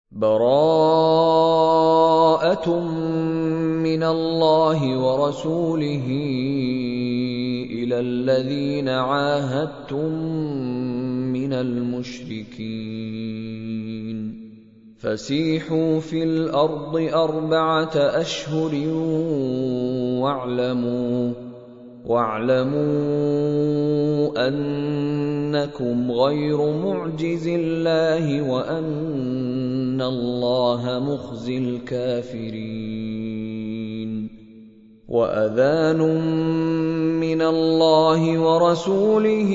بَرَاءَةٌ مِّنَ اللَّهِ وَرَسُولِهِ إِلَى الَّذِينَ عَاهَدتُّم مِّنَ الْمُشْرِكِينَ فَسِيحُوا فِي الْأَرْضِ 4 أشهر وَاعْلَمُوا أَنَّكُمْ غَيْرُ مُعْجِزِي اللَّهِ وَأَنَّ اللَّهَ مُخْزِي الْكَافِرِينَ وَأَذَانٌ مِّنَ اللَّهِ وَرَسُولِهِ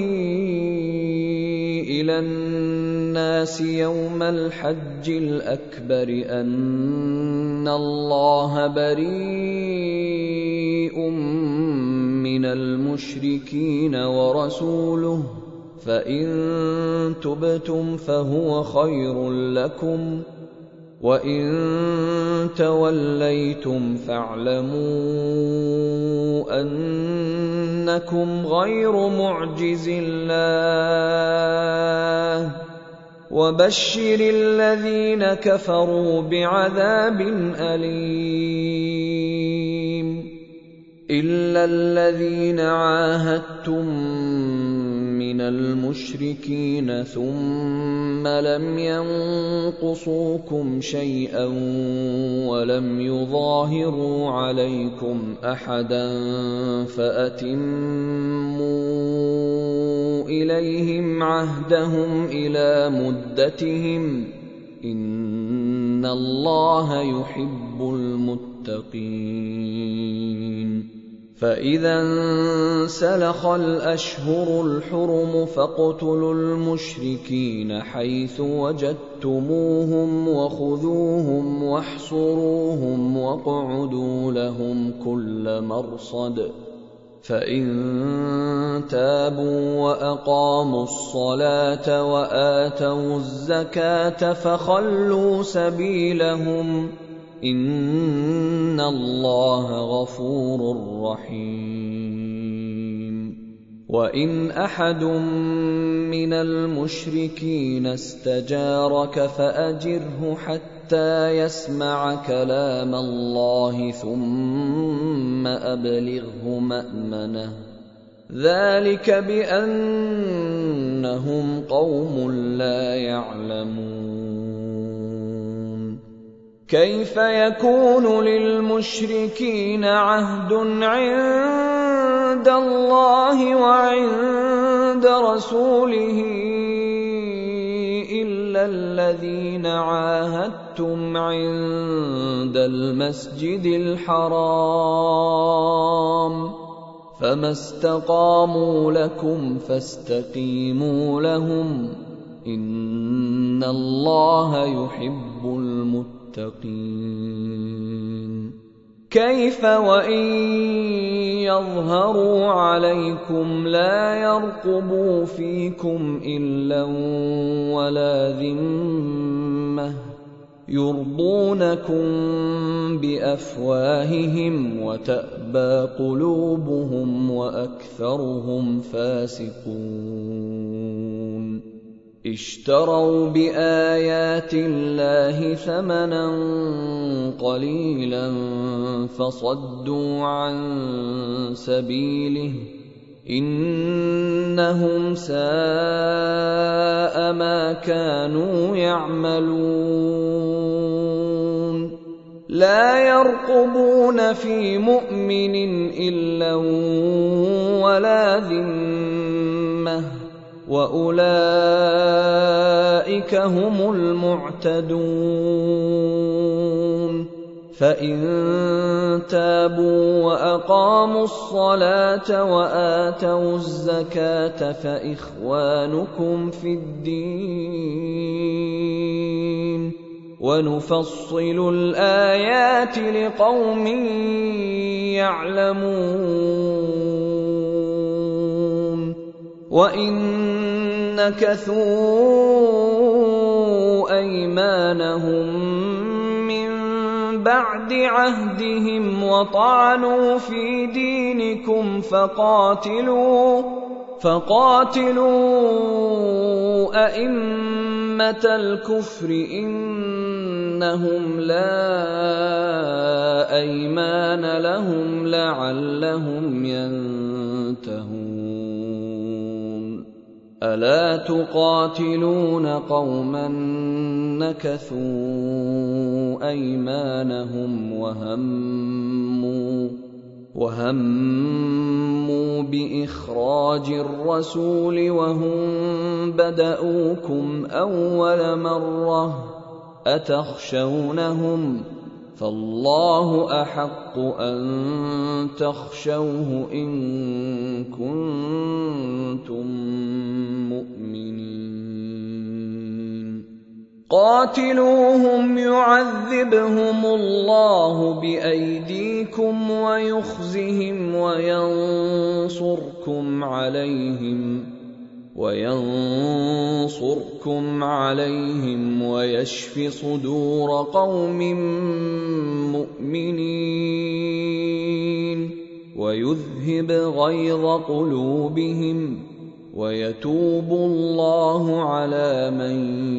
إِلَى النَّاسِ يَوْمَ الْحَجِّ الْأَكْبَرِ أَنَّ اللَّهَ بَرِيءٌ مِّنَ الْمُشْرِكِينَ وَرَسُولُهُ فَإِن تُبْتُمْ فَهُوَ خَيْرٌ لَّكُمْ وَإِن تَوَلَّيْتُمْ فَاعْلَمُوا أَنَّكُمْ غَيْرُ مُعْجِزِي اللَّهِ وَبَشِّرِ الَّذِينَ كَفَرُوا بِعَذَابٍ أَلِيمٍ إِلَّا الَّذِينَ عَاهَدتُّم مِّنَ الْمُشْرِكِينَ ثُمَّ لَمْ يَنقُصُوكُمْ شَيْئًا وَلَمْ يُظَاهِرُوا عَلَيْكُمْ أَحَدًا فَأَتِمُّوا إِلَيْهِمْ عَهْدَهُمْ إِلَىٰ مُدَّتِهِمْ ۚ إِنَّ اللَّهَ يُحِبُّ الْمُتَّقِينَ فَإِذَا انسَلَخَ الْأَشْهُرُ الْحُرُمُ فَاقْتُلُوا الْمُشْرِكِينَ حَيْثُ وَجَدتُّمُوهُمْ وَخُذُوهُمْ وَاحْصُرُوهُمْ وَاقْعُدُوا لَهُمْ كُلَّ مَرْصَدٍ فَإِن تَابُوا وَأَقَامُوا الصَّلَاةَ وَآتَوُا الزَّكَاةَ فَخَلُّوا سَبِيلَهُمْ ۚ إِنَّ اللَّهَ غَفُورٌ رَّحِيمٌ وَإِنْ أَحَدٌ مِّنَ الْمُشْرِكِينَ اسْتَجَارَكَ فَأَجِرْهُ حَتَّىٰ يَسْمَعَ كَلَامَ اللَّهِ ثُمَّ أَبْلِغْهُ مَأْمَنَهُ ۚ ذَٰلِكَ بِأَنَّهُمْ قَوْمٌ لَّا يَعْلَمُونَ كَيْفَ يَكُونُ لِلْمُشْرِكِينَ عَهْدٌ عِندَ اللَّهِ وَعِندَ رَسُولِهِ إِلَّا الَّذِينَ عَاهَدتُّمْ عِندَ الْمَسْجِدِ الْحَرَامِ ۖ فَمَا اسْتَقَامُوا لَكُمْ فَاسْتَقِيمُوا لَهُمْ ۚ إِنَّ اللَّهَ يُحِبُّ الْمُتَّقِينَ كَيْفَ وَإِن يَظْهَرُوا عَلَيْكُمْ لَا يَرْقُبُوا فِيكُمْ إِلًّا وَلَا ذِمَّةً يُرْضُونَكُم بِأَفْوَاهِهِمْ وَتَأْبَىٰ قُلُوبُهُمْ وَأَكْثَرُهُمْ فَاسِقُونَ اشْتَرَوْا بِآيَاتِ اللَّهِ ثَمَنًا قَلِيلًا فَصَدُّوا عَن سَبِيلِهِ ۚ إِنَّهُمْ سَاءَ مَا كَانُوا يَعْمَلُونَ لَا يَرْقُبُونَ فِي مُؤْمِنٍ إِلًّا وَلَا ذِمَّةً ۚ وَأُولَٰئِكَ هُمُ الْمُعْتَدُونَ فَإِن تَابُوا وَأَقَامُوا الصَّلَاةَ وَآتَوُا الزَّكَاةَ فَإِخْوَانُكُمْ فِي الدِّينِ ۗ وَنُفَصِّلُ الْآيَاتِ لِقَوْمٍ يَعْلَمُونَ وَإِن نَكَثُوا أَيْمَانَهُم مِّن بَعْدِ عَهْدِهِمْ وَطَعَنُوا فِي دِينِكُمْ فَقَاتِلُوا أَئِمَّةَ الْكُفْرِ إِنَّهُمْ إنهم لا أيمان لهم لعلهم ينتهون ألا تقاتلون قوما نكثوا أيمانهم وهموا بإخراج الرسول وهم بدؤوكم أول مرة أتخشونهم فالله أحق أن تخشوه إن كنتم مؤمنين قاتلوهم يعذبهم الله بأيديكم ويخزهم وينصركم عليهم ويشف صدور قوم مؤمنين ويذهب غيظ قلوبهم ويتوب الله على من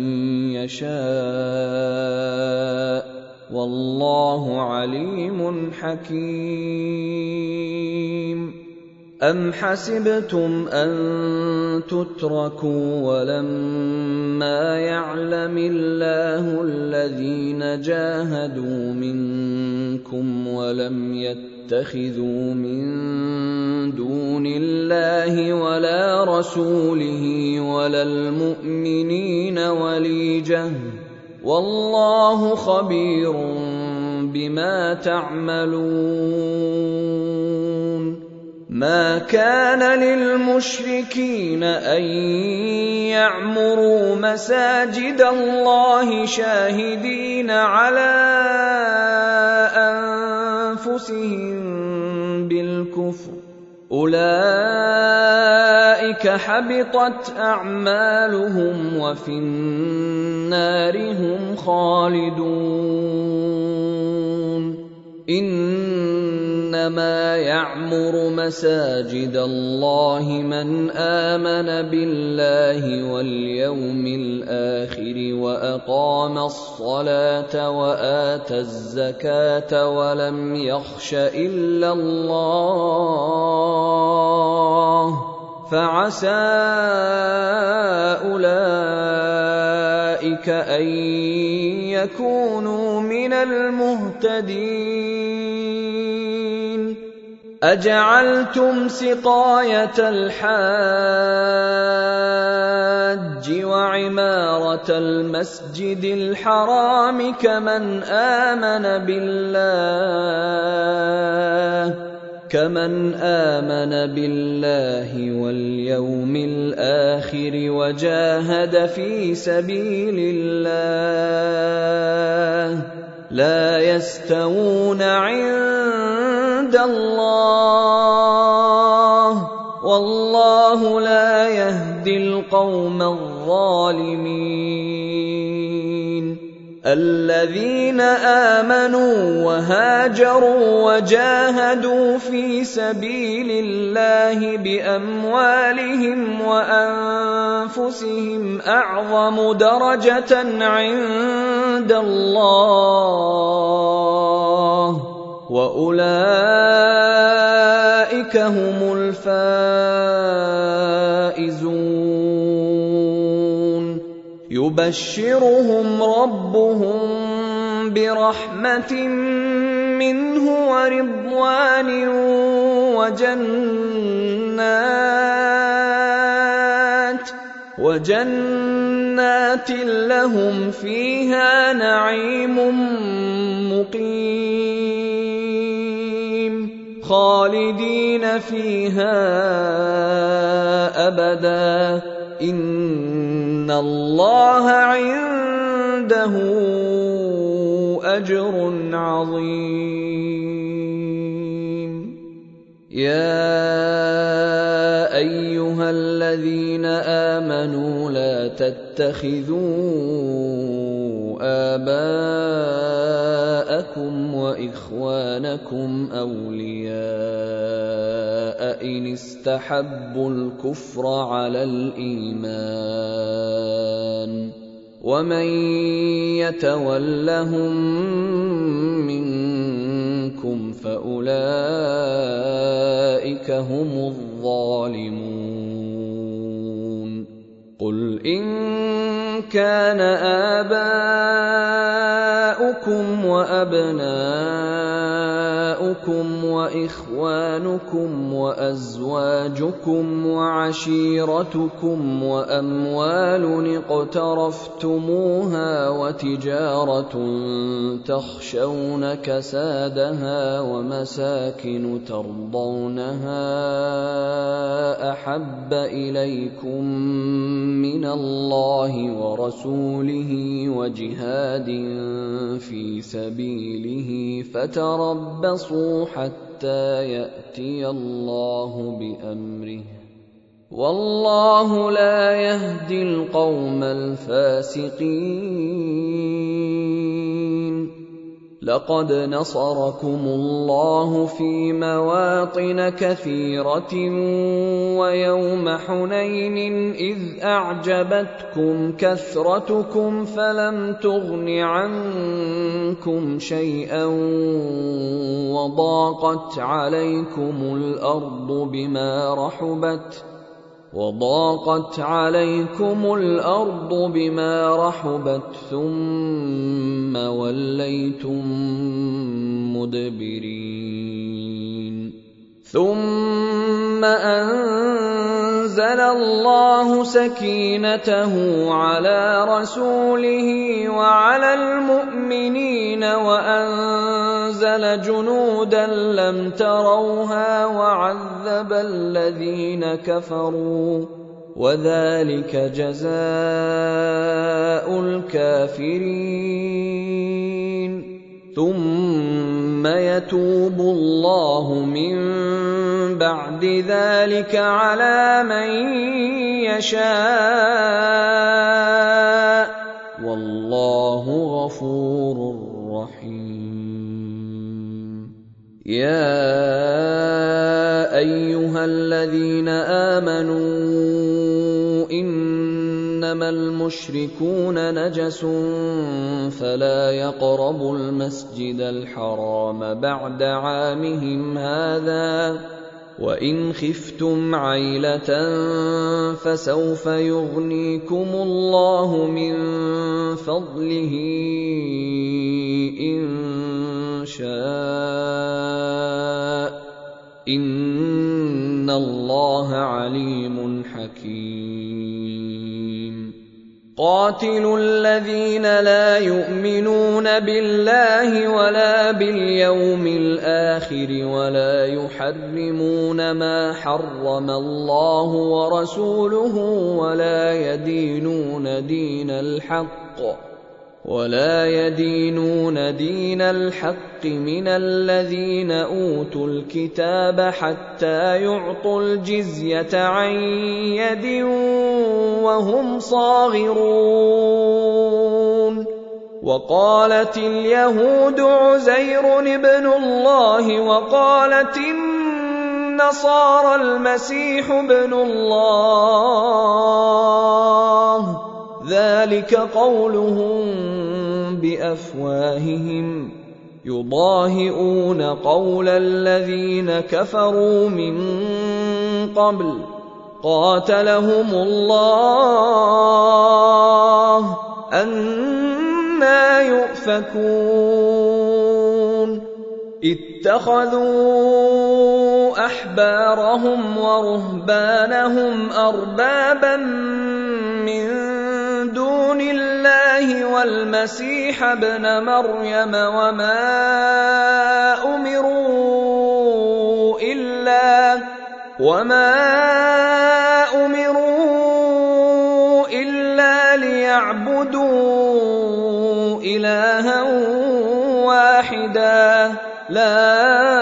يشاء والله عليم حكيم أم حسبتم أن تتركوا ولما يعلم الله الذين جاهدوا منكم ولم يتخذوا من دون الله ولا رسوله ولا المؤمنين وليجة والله خبير بما تعملون ما كان للمشركين أن يعمروا مساجد الله شاهدين على أنفسهم بالكفر أولئك حبطت أعمالهم وفي النار هم خالدون إنما يعمر مساجد الله من آمن بالله واليوم الآخر وأقام الصلاة وآتى الزكاة ولم يخش إلا الله فعسى أولئك أن يكونوا من المهتدين أجعلتم سقاية الحاج وعمارة المسجد الحرام كمن آمن بالله واليوم الآخر وجاهد في سبيل الله لا يستوون عند الله والله لا يهدي القوم الظالمين الذين آمنوا وهاجروا وجاهدوا في سبيل الله بأموالهم وأنفسهم أعظم درجة عند الله وأولئك هم الفائزون يبشرهم ربهم برحمة منه ورضوان وجنات لهم فيها نعيم مقيم خالدين فيها أبدا إن الله عنده أجر عظيم يا أيها الذين آمنوا لا تتخذوا آباءكم وإخوانكم أولياء إن استحبوا الكفر على الإيمان ومن يتولهم منكم فأولئك هم الظالمون قل إن كان آباؤكم وأبناؤكم وإخوانكم وأزواجكم وعشيرتكم وأموال اقترفتموها وتجارة تخشون كسادها ومساكن ترضونها أحب إليكم من الله ورسوله وجهاد في سبيله فتربصوا حتى يأتي الله بأمره والله لا يهدي القوم الفاسقين لقد نصركم الله في مواطن كثيرة ويوم حنين إذ أعجبتكم كثرتكم فلم تغن عنكم شيئا وضاقت عليكم الأرض بما رحبت ثم وليتم مدبرين ثم أنزل الله سكينته على رسوله وعلى المؤمنين وأنزل جنودا لم تروها وعذب الذين كفروا وذلك جزاء الكافرين ثم يتوب الله من بعد ذلك على من يشاء والله غفور رحيم يا أيها الذين آمنوا إنما المشركون نجس فلا يقربوا المسجد الحرام بعد عامهم هذا وإن خفتم عيلة فسوف يغنيكم الله من فضله إن شاء إن الله عليم حكيم قاتلوا الذين لا يؤمنون بالله ولا باليوم الآخر ولا يحرمون ما حرم الله ورسوله ولا يدينون دين الحق من الذين أوتوا الكتاب حتى يعطوا الجزية عن يد وهم صاغرون وقالت اليهود عزير ابن الله وقالت النصارى المسيح ابن الله ذلك قولهم بأفواههم يضاهئون قول الذين كفروا من قبل قاتلهم الله أنى يؤفكون اتخذوا أحبارهم ورهبانهم أربابا من دون الله والمسيح ابن مريم وما أمروا إلا ليعبدوا إلها واحدا لا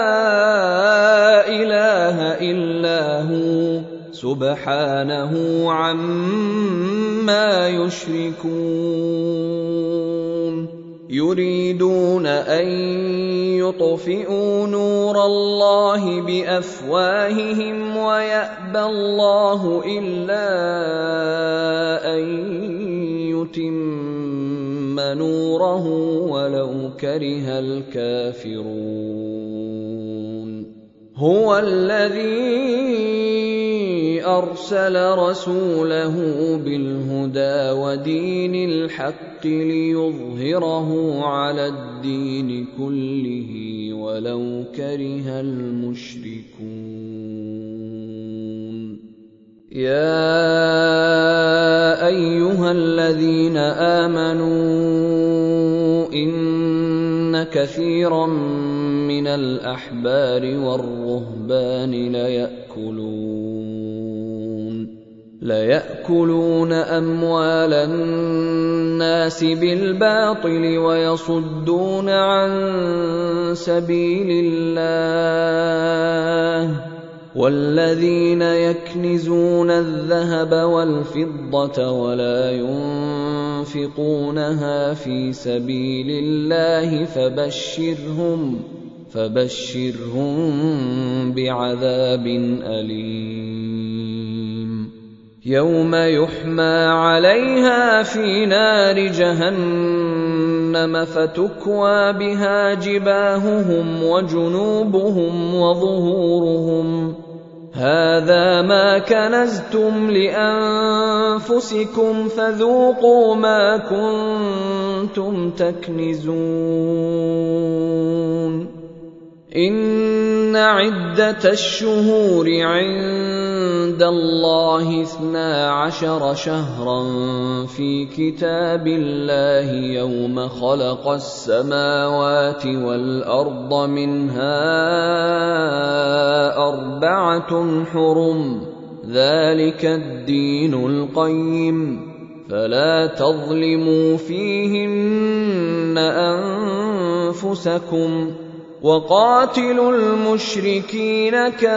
إله إلا هو سبحانه عما يشركون يريدون أن يطفئوا نور الله بأفواههم ويأبى الله إلا أن يتم نوره ولو كره الكافرون هو الذي أرسل رسوله بالهدى ودين الحق ليظهره على الدين كله ولو كره المشركون يا أيها الذين آمنوا إن كثيرا من الأحبار والرهبان ليأكلون أموال الناس بالباطل ويصدون عن سبيل الله والذين يكنزون الذهب والفضة ولا ينفقونها في سبيل الله فبشرهم بعذاب أليم يوم يحمى عليها في نار جهنم فتكوى بها جباههم وجنوبهم وظهورهم هذا ما كنزتم لأنفسكم فذوقوا ما كنتم تكنزون إن عدة الشهور عند الله 12 شهرا في كتاب الله يوم خلق السماوات والأرض منها 4 حرم ذلك الدين القيم فلا تظلموا فيهن أنفسكم وقاتلوا المشركين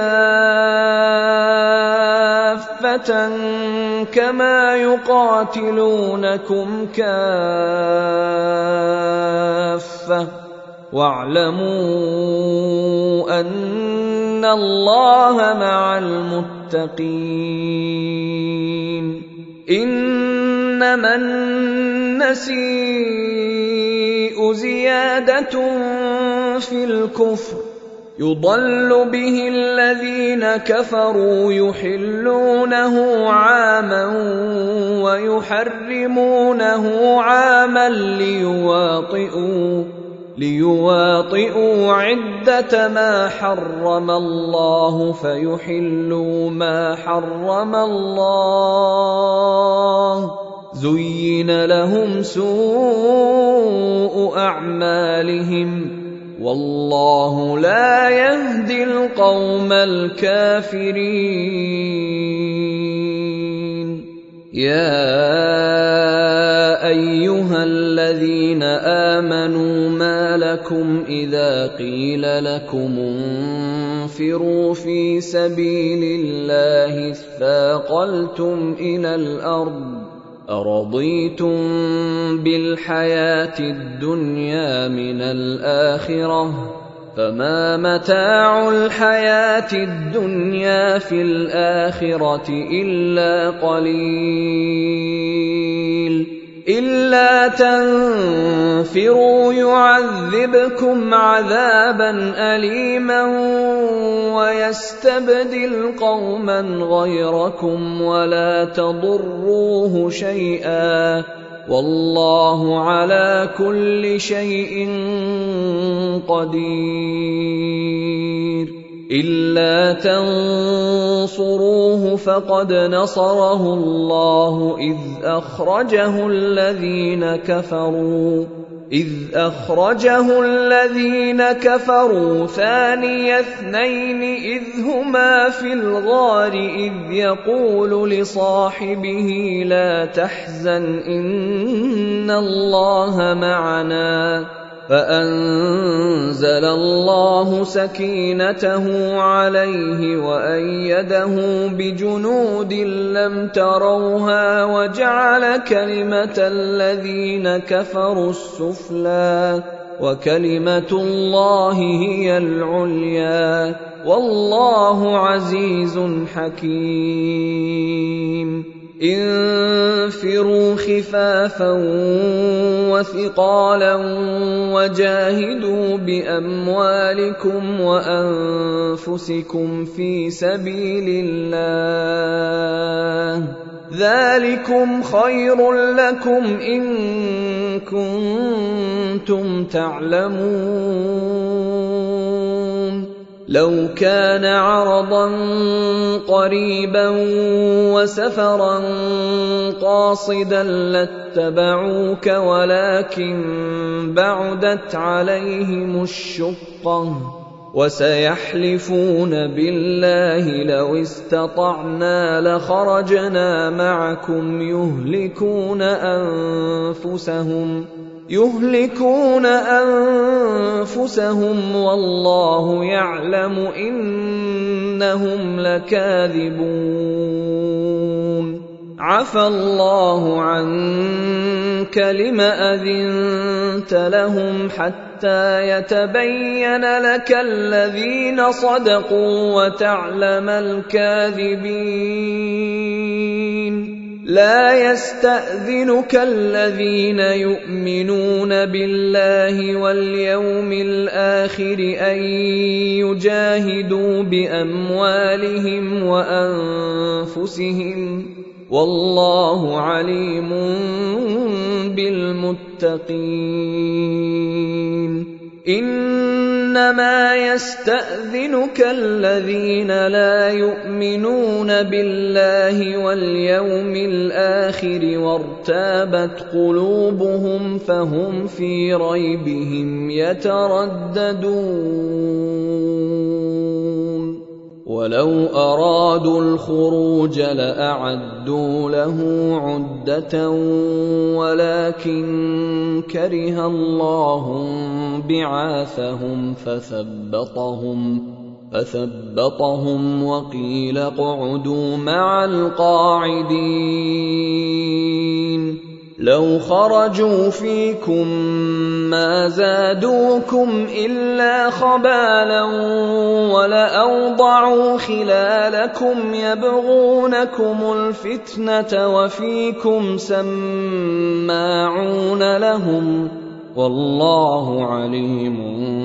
كافة كما يقاتلونكم كافة واعلموا أن الله مع المتقين إنما النسيء زيادة في الكفر يضل به الذين كفروا يحلونه عاما ويحرمونه عاما ليواطئوا عدة ما حرم الله فيحلوا ما حرم الله زين لهم سوء أعمالهم والله لا يهدي القوم الكافرين يا أيها الذين آمنوا ما لكم إذا قيل لكم انفروا في سبيل الله اثاقلتم إلى الأرض أرضيتم بالحياة الدنيا من الآخرة فما متاع الحياة الدنيا في الآخرة إلا قليل إلا تنفروا يعذبكم عذابا أليما ويستبدل قوما غيركم ولا تضروه شيئا والله على كل شيء قدير إلا تنصروه فقد نصره الله إذ أخرجه الذين كفروا ثاني اثنين إذ هما في الغار إذ يقول لصاحبه لا تحزن إن الله معنا فأنزل الله سكينته عليه وأيده بجنود لم تروها وجعل كلمة الذين كفروا السفلى وكلمة الله هي العليا والله عزيز حكيم انفروا خفافا وثقالا وجاهدوا بأموالكم وأنفسكم في سبيل الله ذلكم خير لكم إن كنتم تعلمون لو كان عرضا قريبا وسفرا قاصدا لاتبعوك ولكن بعدت عليهم الشقة وسيحلفون بالله لو استطعنا لخرجنا معكم يهلكون أنفسهم والله يعلم إنهم لكاذبون عفى الله عنك لم أذنت لهم حتى يتبين لك الذين صدقوا وتعلم الكاذبين لا يستأذنك الذين يؤمنون بالله واليوم الآخر أن يجاهدوا بأموالهم وأنفسهم والله عليم بالمتقين إنما يستأذنك الذين لا يؤمنون بالله واليوم الآخر وارتابت قلوبهم فهم في ريبهم يترددون ولو أرادوا الخروج لأعدوا له عدة ولكن كره الله بعاثهم فثبطهم وقيل اقعدوا مع القاعدين لو خرجوا فيكم ما زادوكم إلا خبالا ولأوضعوا خلالكم يبغونكم الفتنة وفيكم سماعون لهم والله عليم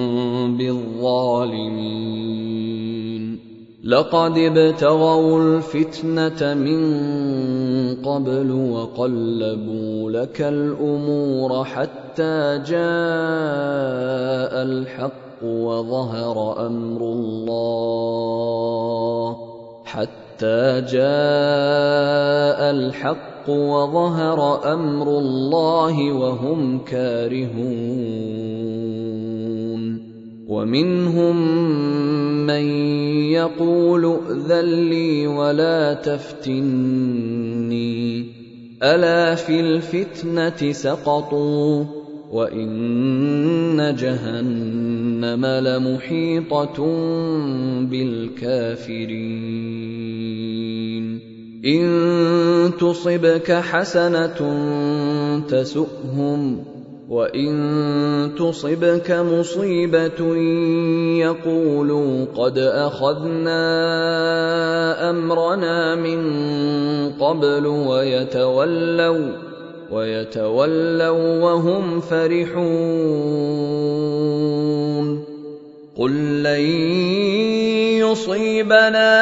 بالظالمين لقد ابتغوا الفتنة من قبل وقلبوا لك الأمور حتى جاء الحق وظهر أمر الله وهم كارهون ومنهم من يقول ائذن لي ولا تفتني ألا في الفتنة سقطوا وإن جهنم لمحيطة بالكافرين إن تصبك حسنة تسؤهم وإن تصبك مصيبة يقولوا قد أخذنا أمرنا من قبل ويتولوا وهم فرحون قل لن يصيبنا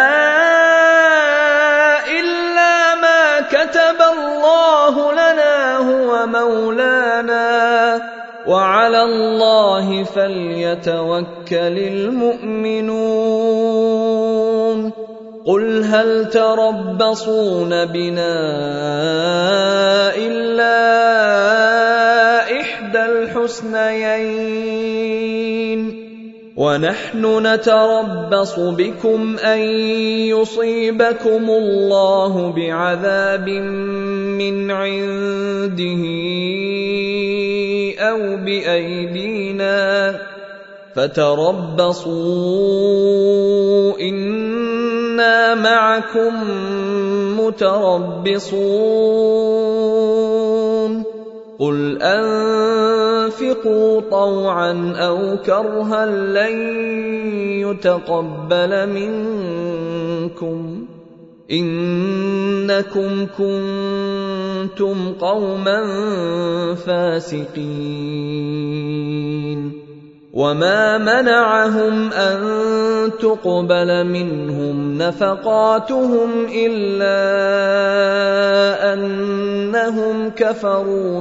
إلا ما كتب الله لنا هو مولانا وعلى الله فليتوكل المؤمنون قل هل تربصون بنا إلا إحدى الحسنيين ونحن نتربص بكم أن يصيبكم الله بعذاب من عنده أو بأيدينا فتربصوا إنا معكم متربصون قل أنفقوا طوعا أو كرها لن يتقبل منكم إنه إنكم كنتم قوما فاسقين وما منعهم أن تقبل منهم نفقاتهم إلا أنهم كفروا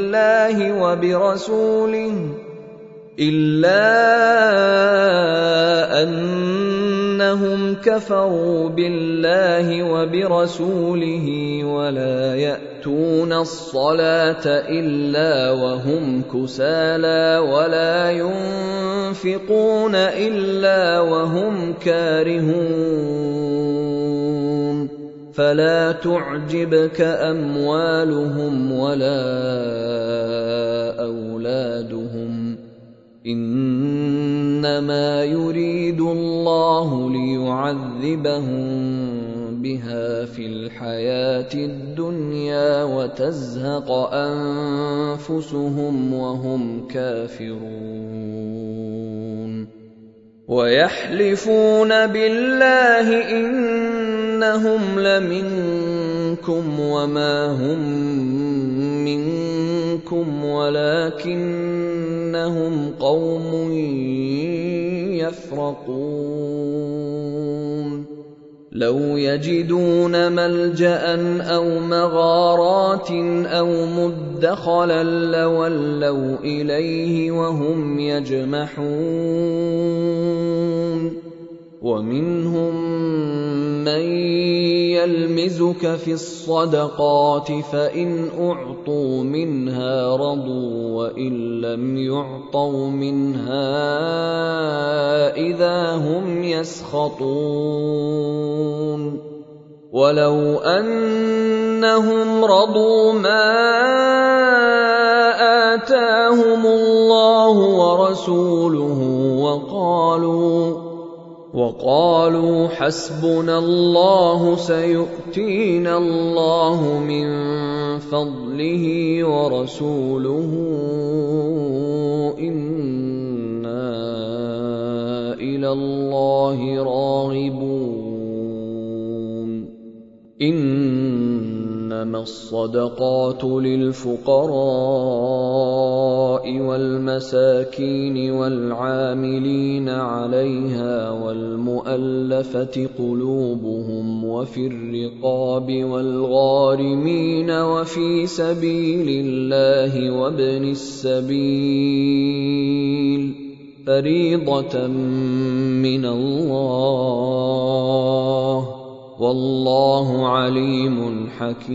بالله وبرسوله ولا يأتون الصلاة إلا وهم كسالى ولا ينفقون إلا وهم كارهون فلا تعجبك أموالهم ولا أولادهم إنما يريد الله ليعذبهم بها في الحياة الدنيا وتزهق أنفسهم وهم كافرون ويحلفون بالله إنهم لمنكم وما هم منكم ولكنهم قوم يفرقون لو يجدون ملجأ أو مغارات أو مدخلا لولوا إليه وهم يجمحون ومنهم من يلمزك في الصدقات فإن أعطوا منها رضوا وإن لم يعطوا منها إذا هم يسخطون ولو أنهم رضوا ما آتاهم الله ورسوله وقالوا حسبنا الله سيؤتينا الله من فضله ورسوله إنا إلى الله راغبون إنما الصدقات للفقراء والمساكين والعاملين عليها والمؤلفة قلوبهم وفي الرقاب والغارمين وفي سبيل الله وابن السبيل فريضة من الله والله عليم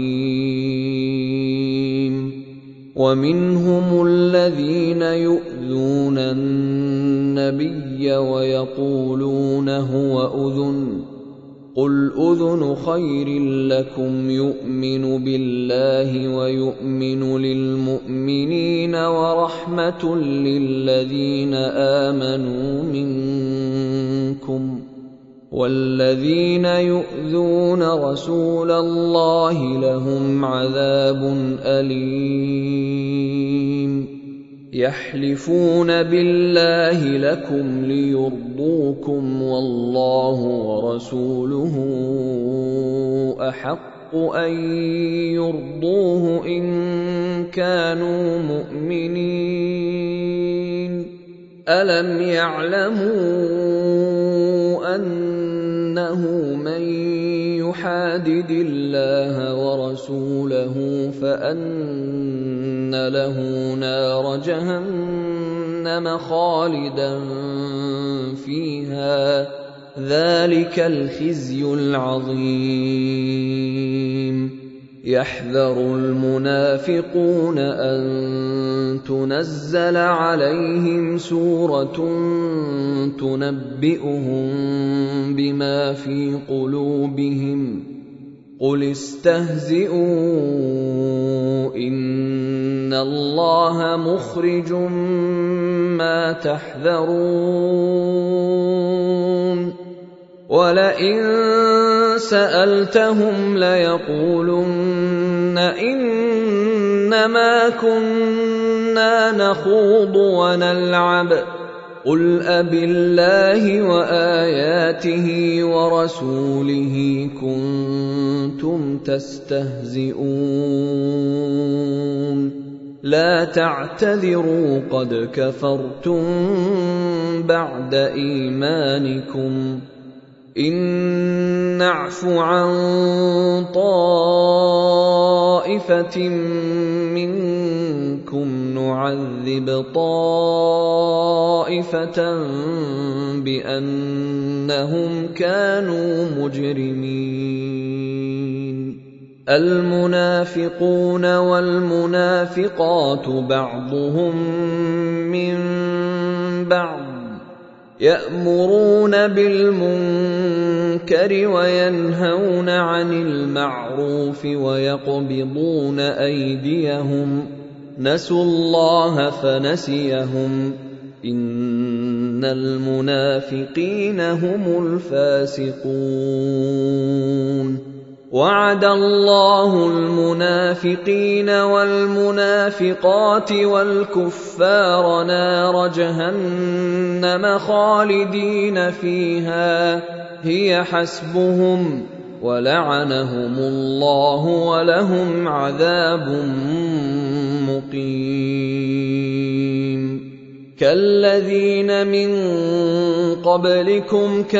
حكيم ومنهم الذين يؤذون النبي ويقولون هو أذن قل أذن خير لكم يؤمن بالله ويؤمن للمؤمنين ورحمة للذين آمنوا منكم والذين يؤذون رسول الله لهم عذاب أليم يحلفون بالله لكم ليرضوكم والله ورسوله أحق أن يرضوه إن كانوا مؤمنين ألم يعلموا أنه من يحادد الله ورسوله فأن له نار جهنم خالدا فيها ذلك الخزي العظيم يحذر المنافقون أن تنزل عليهم سورة تنبئهم بما في قلوبهم قل استهزئوا إن الله مخرج ما تحذرون ولئن سألتهم ليقولن إنما كنا نخوض ونلعب قل أبالله وآياته ورسوله كنتم تستهزئون لا تعتذروا قد كفرتم بعد إيمانكم إن نعف عن طائفة منكم نعذب طائفة بأنهم كانوا مجرمين المنافقون والمنافقات بعضهم من بعض يأمرون بالمنكر وينهون عن المعروف ويقبضون أيديهم نسوا الله فنسيهم إن المنافقين هم الفاسقون وعد الله المنافقين والمنافقات والكفار نار جهنم خالدين فيها هي حسبهم ولعنهم الله ولهم عذاب مقيم كالذين من قبلكم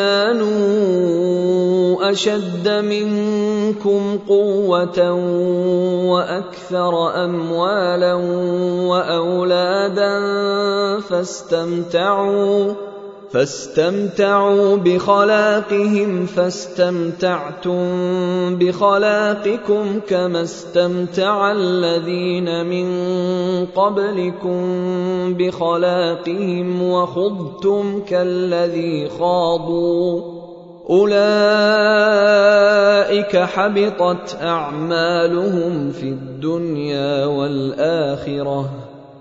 كانوا أشد منكم قوة وأكثر أموالا وأولادا فاستمتعوا بخلاقهم فاستمتعتم بخلاقكم كما استمتع الذين من قبلكم بخلاقهم وخضتم كالذي خاضوا أولئك حبطت أعمالهم في الدنيا والآخرة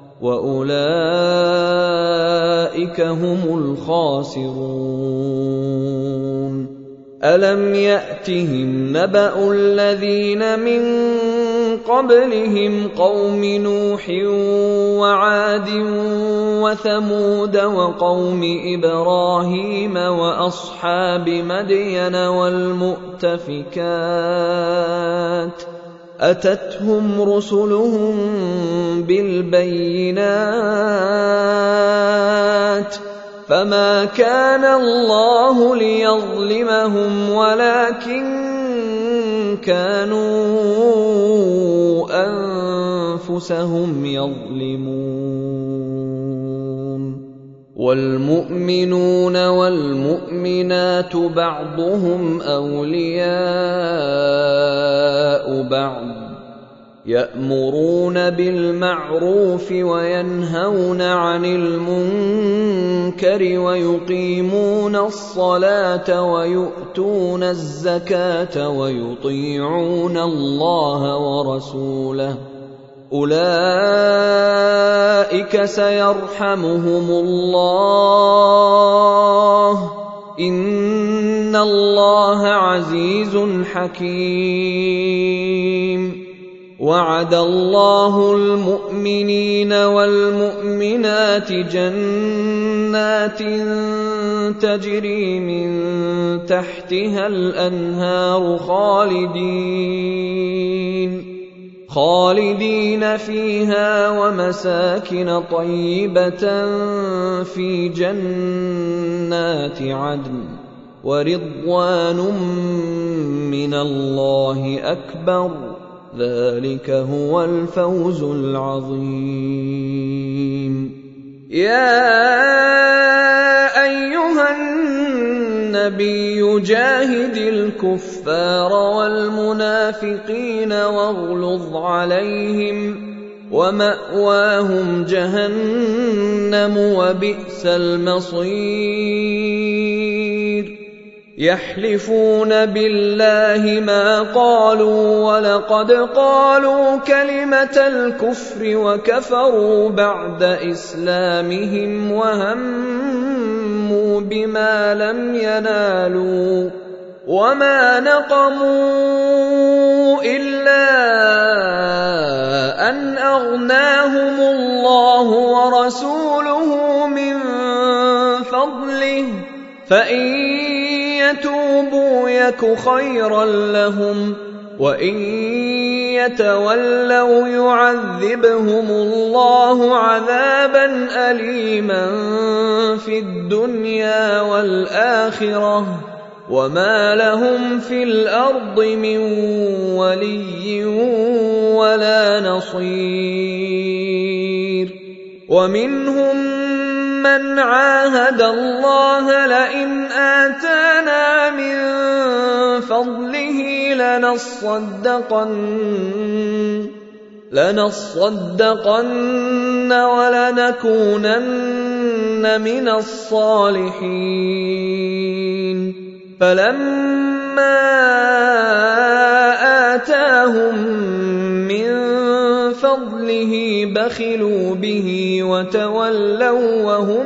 وأولئك هم الخاسرون ألم يأتهم نبأ الذين من قبلهم قوم نوح وعاد وثمود وقوم إبراهيم وأصحاب مدين والمؤتفكات أتتهم رسلهم بالبينات فما كان الله ليظلمهم ولكن كانوا أنفسهم يظلمون والمؤمنون والمؤمنات بعضهم أولياء بعض يأمرون بالمعروف وينهون عن المنكر ويقيمون الصلاة ويؤتون الزكاة ويطيعون الله ورسوله أولئك سيرحمهم الله إن الله عزيز حكيم وعد الله المؤمنين والمؤمنات جنات تجري من تحتها الأنهار خالدين فيها ومساكن طيبة في جنات عدن ورضوان من الله أكبر ذلك هو الفوز العظيم يا أيها النبي جاهد الكفار والمنافقين واغلظ عليهم ومأواهم جهنم وبئس المصير يحلفون بالله ما قالوا ولقد قالوا كلمة الكفر وكفروا بعد إسلامهم وهموا بما لم ينالوا وما نقموا إلا أن أغناهم الله ورسوله من فضله فإن يتوبوا يك خيرا لهم وإن يتولوا يعذبهم الله عذابا أليما في الدنيا والآخرة وما لهم في الأرض من ولي ولا نصير. ومنهم من عاهد الله لئن آتانا من فضله لنصدقن ولنكونن من الصالحين فلما آتاهم من فضله بخلوا به وتولوا وهم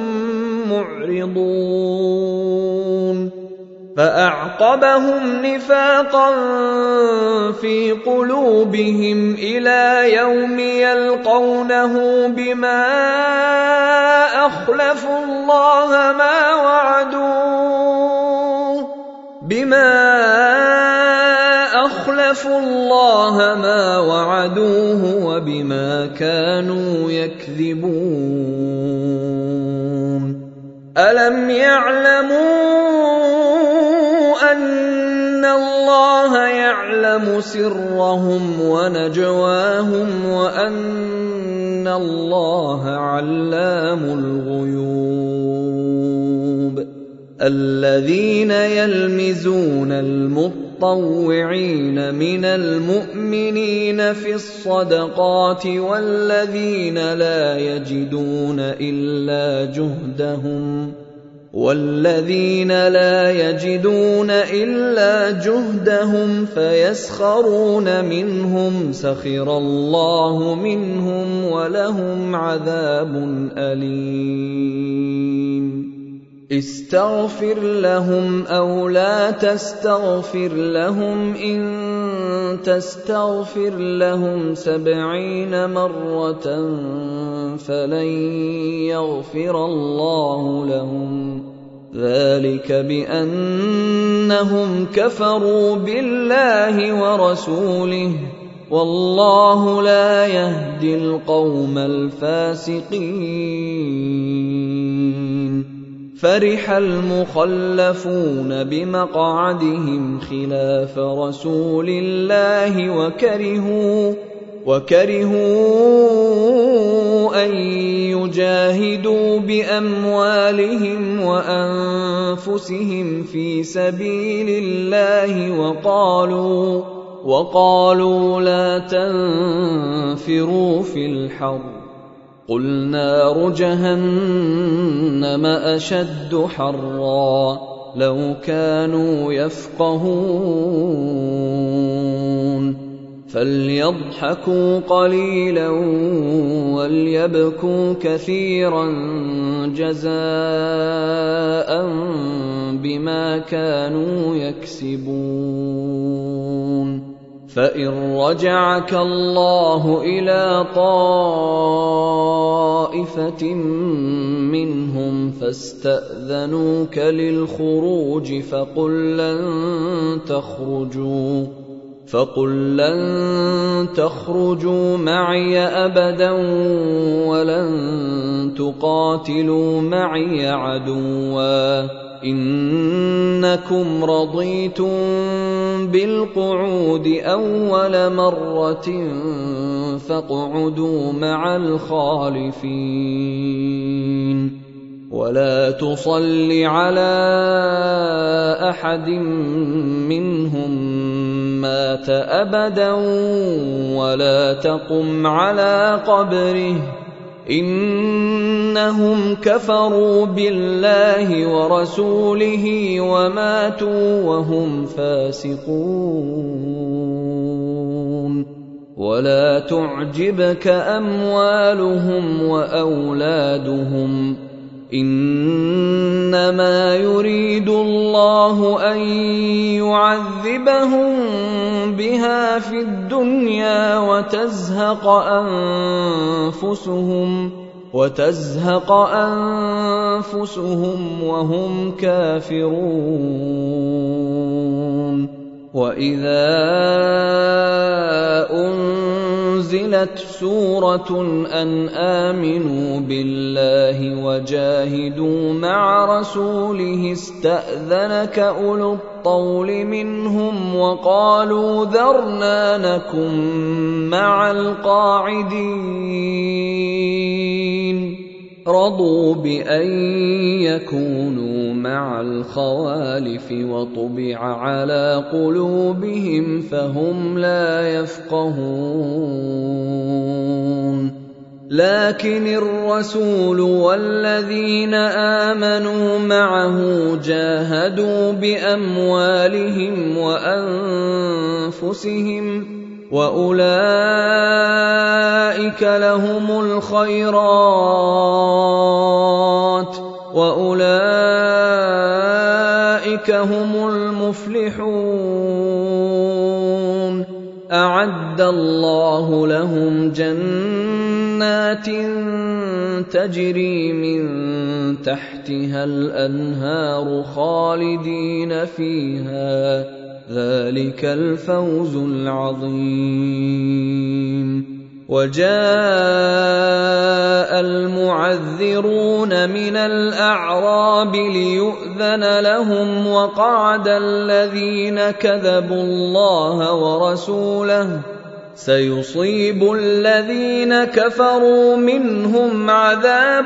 معرضون فأعقبهم نفاقا في قلوبهم إلى يوم يلقونه بما أخلفوا الله ما وعدوه وبما كانوا يكذبون. ألم يعلموا أن الله يعلم سرهم ونجواهم وأن الله علام الغيوب. الذين يلمزون المطوعين من المؤمنين في الصدقات والذين لا يجدون إلا جهدهم فيسخرون منهم سخر الله منهم ولهم عذاب أليم. استغفر لهم أو لا تستغفر لهم إن تستغفر لهم 70 مرة فلن يغفر الله لهم ذلك بأنهم كفروا بالله ورسوله والله لا يهدي القوم الفاسقين. فرح المخلفون بمقعدهم خلاف رسول الله وكرهوا أن يجاهدوا بأموالهم وأنفسهم في سبيل الله وقالوا لا تنفروا في الحر قل نار جهنم أشد حرا لو كانوا يفقهون. فليضحكوا قليلا وليبكوا كثيرا جزاء بما كانوا يكسبون. فإن رجعك الله إلى طائفة منهم فاستأذنوك للخروج فقل لن تخرجوا معي أبدا ولن تقاتلوا معي عدوا إنكم رضيتم بالقعود أول مرة فاقعدوا مع الخالفين. ولا تصل على أحد منهم مات أبدا ولا تقم على قبره إنهم كفروا بالله ورسوله وماتوا وهم فاسقون. ولا تعجبك أموالهم وأولادهم إنما يريد الله أن يعذبهم بها في الدنيا وتزهق أنفسهم وتزهق أنفسهم وهم كافرون. وإذا أنزلت سورة أن آمنوا بالله وجاهدوا مع رسوله استأذنك أولو الطول منهم وقالوا ذرنا نكن مع القاعدين. رضوا بأن يكونوا مع الخوالف وطبع على قلوبهم فهم لا يفقهون. لكن الرسول والذين آمنوا معه جاهدوا بأموالهم وأنفسهم وأولئك لهم الخيرات وأولئك هم المفلحون. أعد الله لهم جنات تجري من تحتها الأنهار خالدين فيها، ذلك الفوز العظيم. وجاء المعذرون من الأعراب ليؤذن لهم وقعد الذين كذبوا الله ورسوله، سيصيب الذين كفروا منهم عذاب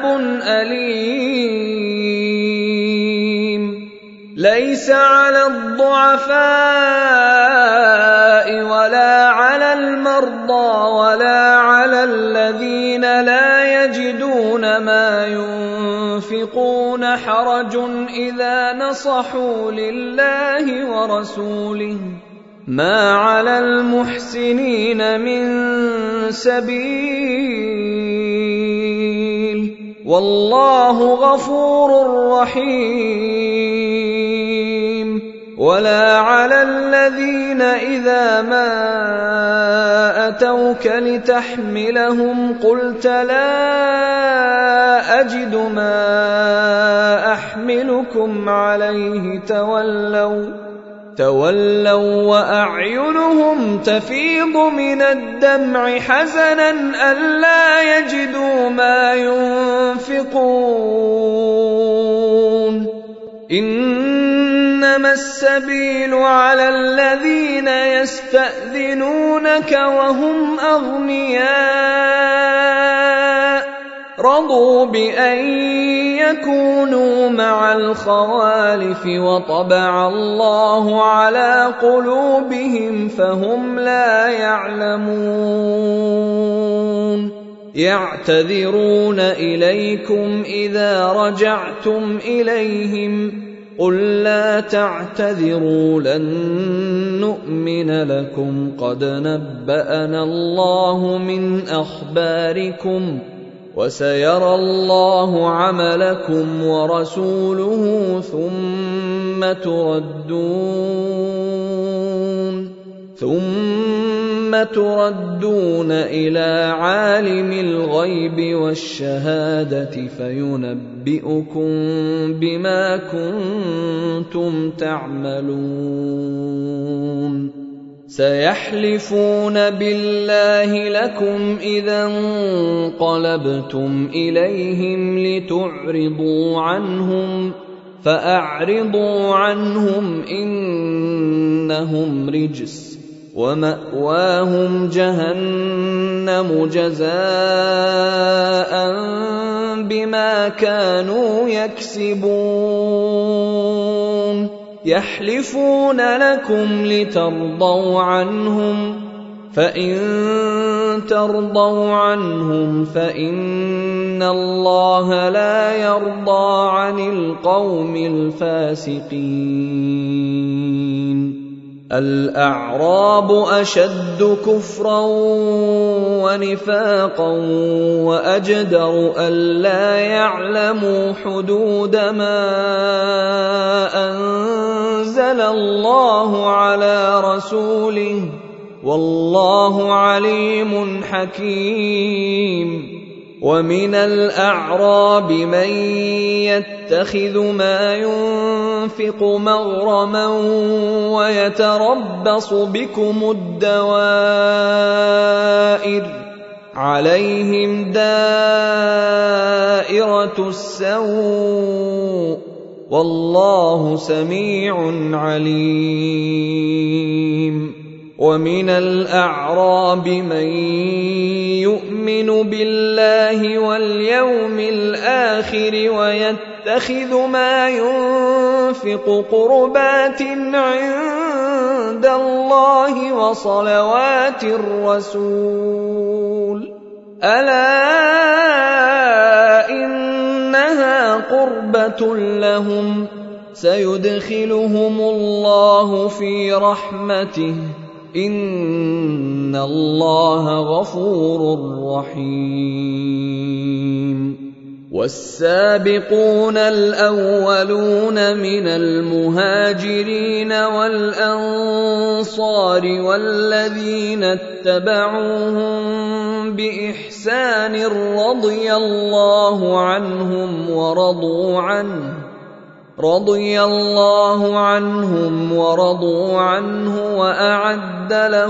أليم. ليس على الضعفاء ولا على المرضى ولا على الذين لا يجدون ما ينفقون حرج إذا نصحوا لله ورسوله، ما على المحسنين من سبيل، والله غفور رحيم. ولا على الذين إذا ما أتوك لتحملهم قلت لا أجد ما أحملكم عليه تولوا وأعينهم تفيض من الدمع حزنا ألا يجدوا ما ينفقون. إنما السبيل على الذين يستأذنونك وهم أغنياء رضوا بأن يكونوا مع الخوالف وطبع الله على قلوبهم فهم لا يعلمون. يعتذرون إليكم إذا رجعتم إليهم قل لا تعتذروا لن نؤمن لكم قد نبأنا الله من أخباركم وسيرى الله عملكم ورسوله ثم تردون إلى عالم الغيب والشهادة فينبئكم بما كنتم تعملون. سيحلفون بالله لكم إذا انقلبتم إليهم لتعرضوا عنهم فأعرضوا عنهم إنهم رجس ومأواهم جهنم جزاء بما كانوا يكسبون. يحلفون لكم لترضوا عنهم فإن ترضوا عنهم فإن الله لا يرضى عن القوم الفاسقين. الأعراب أشد كفرا ونفاقا وأجدر ألا يعلموا حدود ما أنزل الله على رسوله والله عليم حكيم. ومن الأعراب من يتخذ ما ينفق مغرما ويتربص بكم الدوائر عليهم دائرة السوء والله سميع عليم. ومن الأعراب من يؤمن بالله واليوم الآخر ويتخذ ما ينفق قربات عند الله وصلوات الرسول ألا إنها قربة لهم سيدخلهم الله في رحمته إن الله غفور رحيم. والسابقون الأولون من المهاجرين والأنصار والذين اتبعوهم بإحسان رضي الله عنهم ورضوا عنه وأعد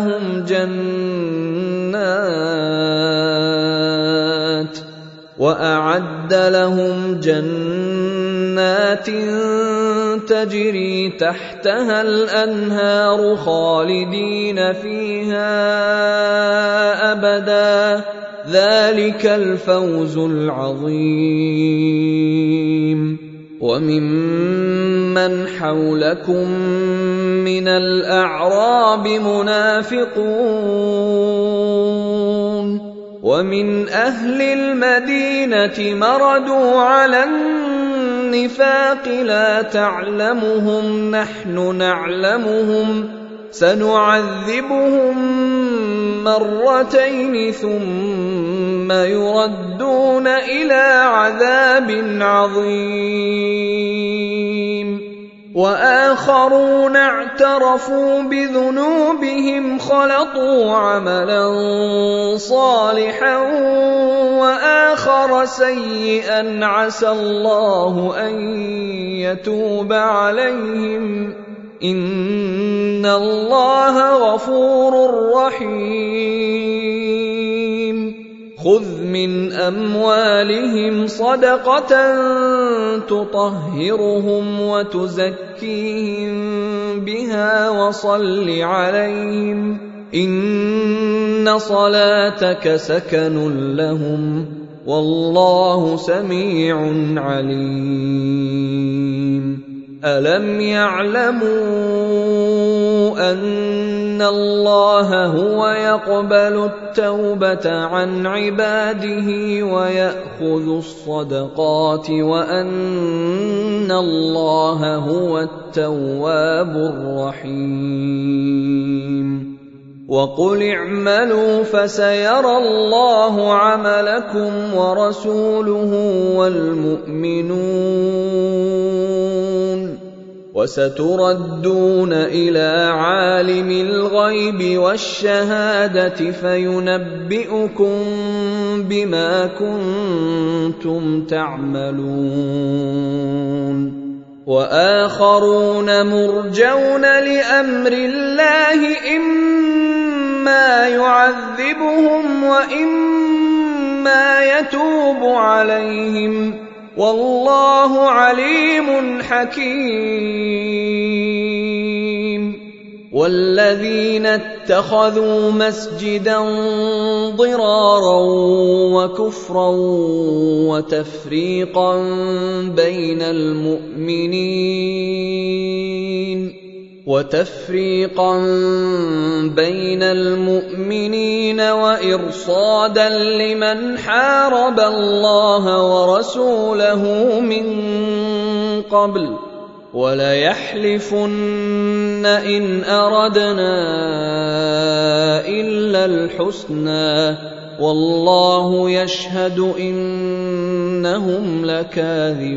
لهم جنات تجري تحتها الأنهار خالدين فيها أبدا ذلك الفوز العظيم. وممن حولكم من الأعراب منافقون ومن أهل المدينة مردوا على النفاق لا تعلمهم نحن نعلمهم سنعذبهم مرتين ثم يردون إلى عذاب عظيم. وآخرون اعترفوا بذنوبهم خلطوا عملا صالحا وآخر سيئا عسى الله أن يتوب عليهم إن الله غفور رحيم. خذ من أموالهم صدقة تطهرهم وتزكيهم بها وصل عليهم إن صلاتك سكن لهم والله سميع عليم. ألم يعلموا أن الله هو يقبل التوبة عن عباده ويأخذ الصدقات وأن الله هو التواب الرحيم. وقل اعملوا فسيرى الله عملكم ورسوله والمؤمنون وستردون إلى عالم الغيب والشهادة فينبئكم بما كنتم تعملون. وآخرون مرجون لأمر الله إما يعذبهم وإما يتوب عليهم والله عليم حكيم. والذين اتخذوا مسجدا ضرارا وكفرا وتفريقا بين المؤمنين وإرصادا لمن حارب الله ورسوله من قبل وليحلفن إن أردنا إلا الحسنى والله يشهد إنهم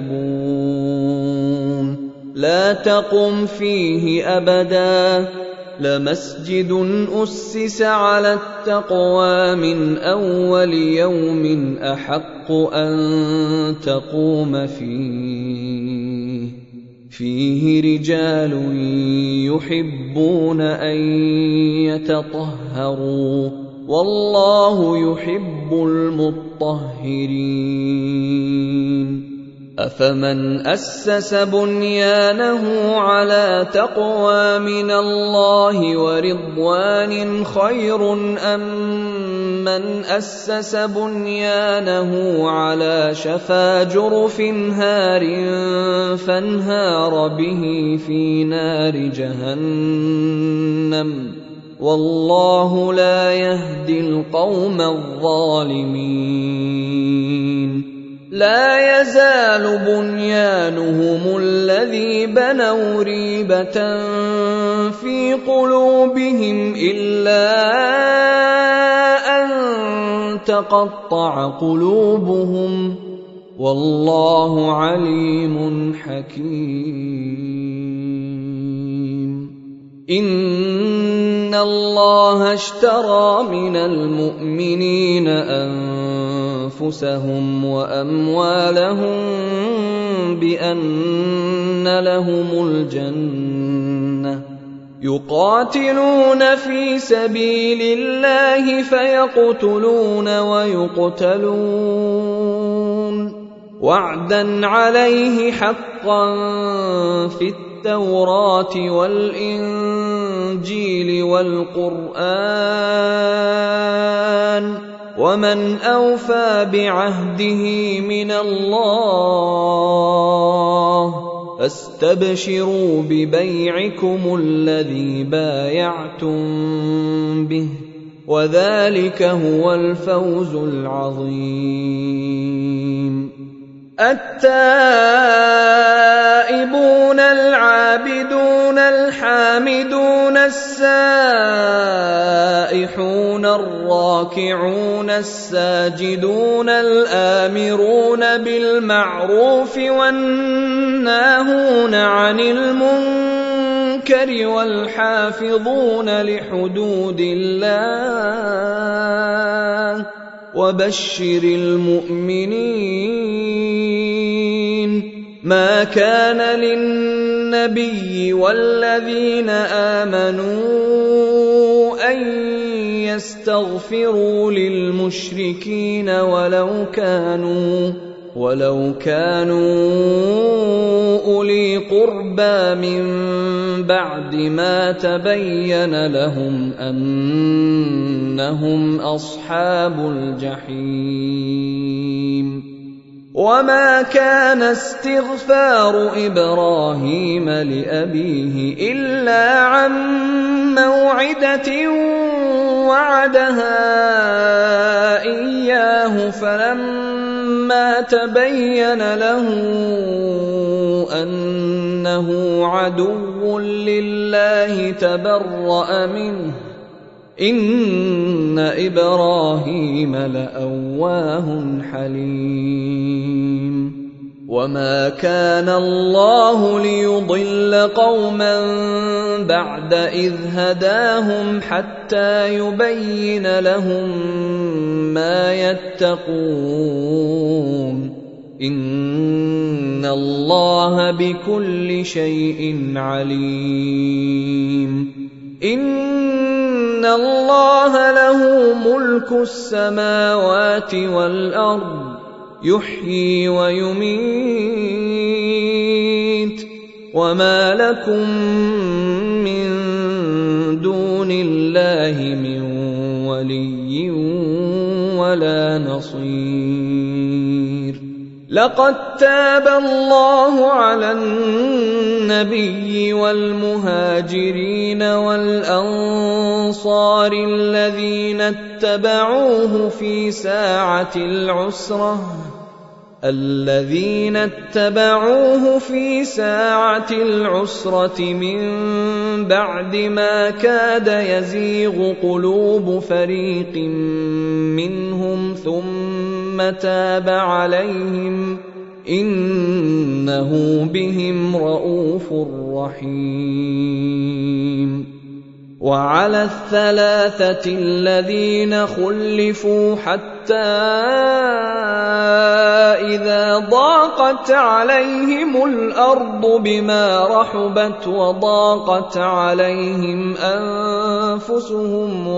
لكاذبون. لا تقم فيه أبدا لمسجد أسس على التقوى من أول يوم أحق أن تقوم فيه رجال يحبون أن يتطهروا والله يحب المطهرين أفمن أسس بنيانه على تقوى من الله ورضوان خير أم من أسس بنيانه على شفا جرف هار فانهار به في نار جهنم والله لا يهدي القوم الظالمين لا يزال بنيانهم الذي بنوا ريبة في قلوبهم إلا أن تقطع قلوبهم والله عليم حكيم إن الله اشترى من المؤمنين أنفسهم وأموالهم بأن لهم الجنة يقاتلون في سبيل الله فيقتلون ويقتلون وعدا عليه حقا في التوراة والإنجيل والقرآن ومن أوفى بعهده من الله فاستبشروا ببيعكم الذي بايعتم به وذلك هو الفوز العظيم التائبون العابدون الحامدون السائحون الراكعون الساجدون الآمرون بالمعروف والناهون عن المنكر والحافظون لحدود الله وبشر المؤمنين ما كان للنبي والذين آمنوا أن يستغفروا للمشركين ولو كانوا أولي قربى من بعد ما تبين لهم أنهم أصحاب الجحيم وما كان استغفار إبراهيم لأبيه إلا عن موعدة وعدها إياه فلما تبين له أنه عدو لله تبرأ منه إن إبراهيم لأواه حليم وما كان الله ليضل قوما بعد إذ هداهم حتى يبين لهم ما يتقون إن الله بكل شيء عليم إن الله له ملك السماوات والأرض يحيي ويميت وما لكم من دون الله من ولي ولا نصير لقد تاب الله على النبي والمهاجرين والأنصار الذين اتبعوه في ساعة العسرة من بعد ما كاد يزيغ قلوب فريق منهم ثم تاب عليهم إنه بهم رءوف رحيم وعلى الثلاثة الذين خلفوا حتى إذا ضاقت عليهم الأرض بما رحبت وضاقت عليهم أنفسهم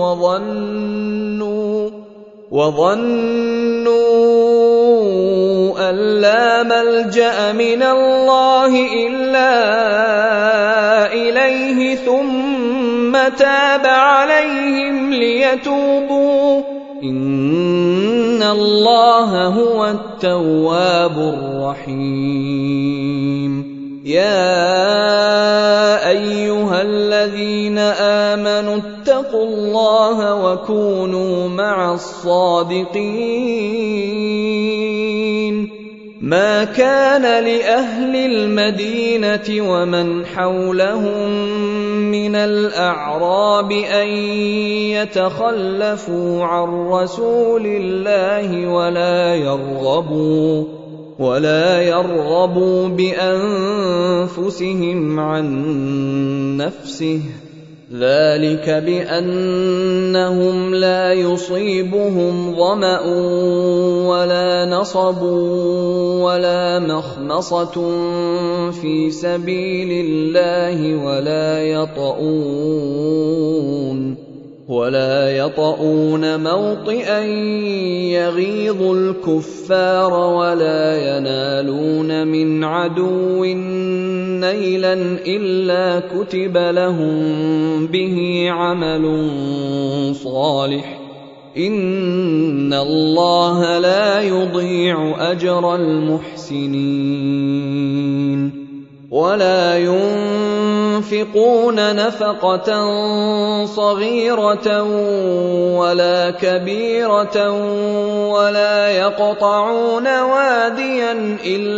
وظنوا أن لا ملجأ من الله إلا إليه ثم تاب عليهم ليتوبوا إن الله هو التواب الرحيم. يا أيها الذين آمنوا اتقوا الله وكونوا مع الصادقين. ما كان لأهل المدينة ومن حولهم من الأعراب أن يتخلفوا عن رسول الله ولا يرغبوا بأنفسهم عن نفسه، ذلك بأنهم لا يصيبهم ظمأ ولا نصب ولا مخمصة في سبيل الله ولا يطؤون موطئا يغيظ الكفار ولا ينالون من عدو نيلا إلا كتب لهم به عمل صالح إن الله لا يضيع أجر المحسنين. ولا ينفقون نفقة صغيرة ولا كبيرة ولا يقطعون واديا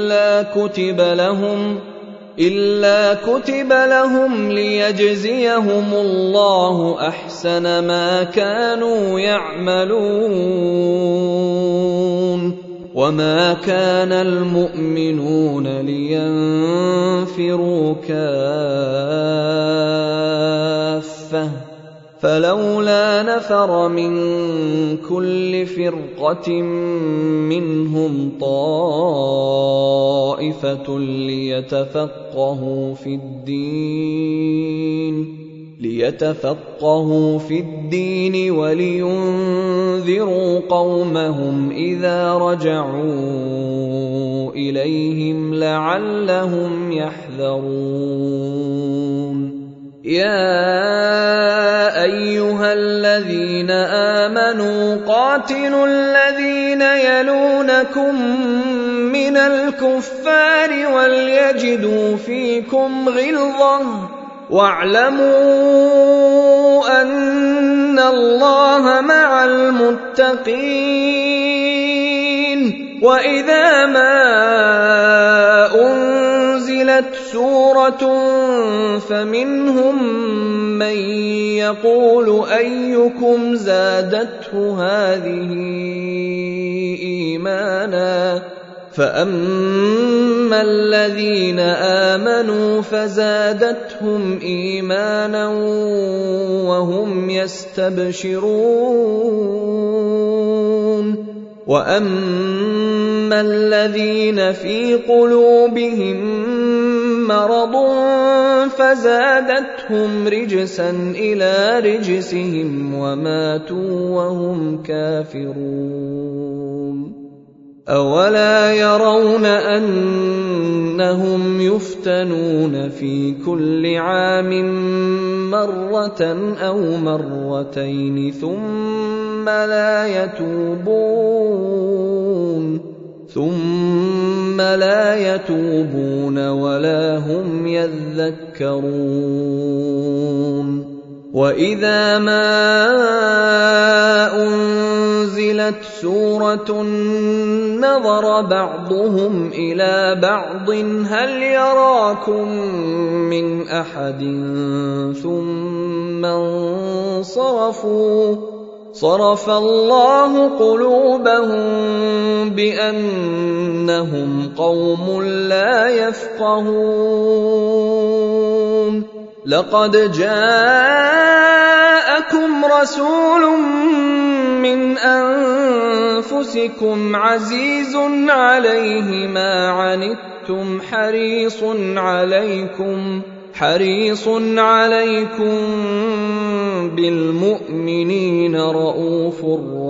إلا كتب لهم ليجزيهم الله أحسن ما كانوا يعملون. وما كان المؤمنون لينفروا كافة فلولا نفر من كل فرقة منهم طائفة ليتفقهوا في الدين ولينذروا قومهم إذا رجعوا إليهم لعلهم يحذرون. يا أيها الذين آمنوا قاتلوا الذين يلونكم من الكفار وليجدوا فيكم غلظة واعلموا أن الله مع المتقين. وإذا ما أنزلت سورة فمنهم من يقول أيكم زادته هذه إيمانا فأما الذين آمنوا فزادتهم إيمانا وهم يستبشرون. وأما الذين في قلوبهم مرض فزادتهم رجسا إلى رجسهم وماتوا وهم كافرون. أولا يرون أنهم يفتنون في كل عام مرة أو مرتين ثم لا يتوبون ولا هم يذكرون. وإذا ما أنزلت سورة نظر بعضهم إلى بعض هل يراكم من أحد ثم انصرفوا صرف الله قلوبهم بأنهم قوم لا يفقهون. لقد جاءكم رسول من أنفسكم عزيز عليه ما عنتم حريص عليكم بالمؤمنين رءوف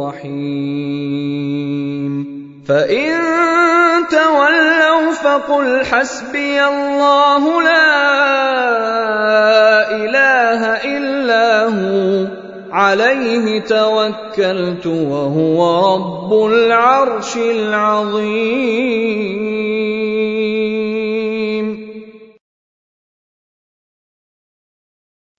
رحيم فإن تولوا فقل حسبي الله لا إله إلا هو عليه توكلت وهو رب العرش العظيم.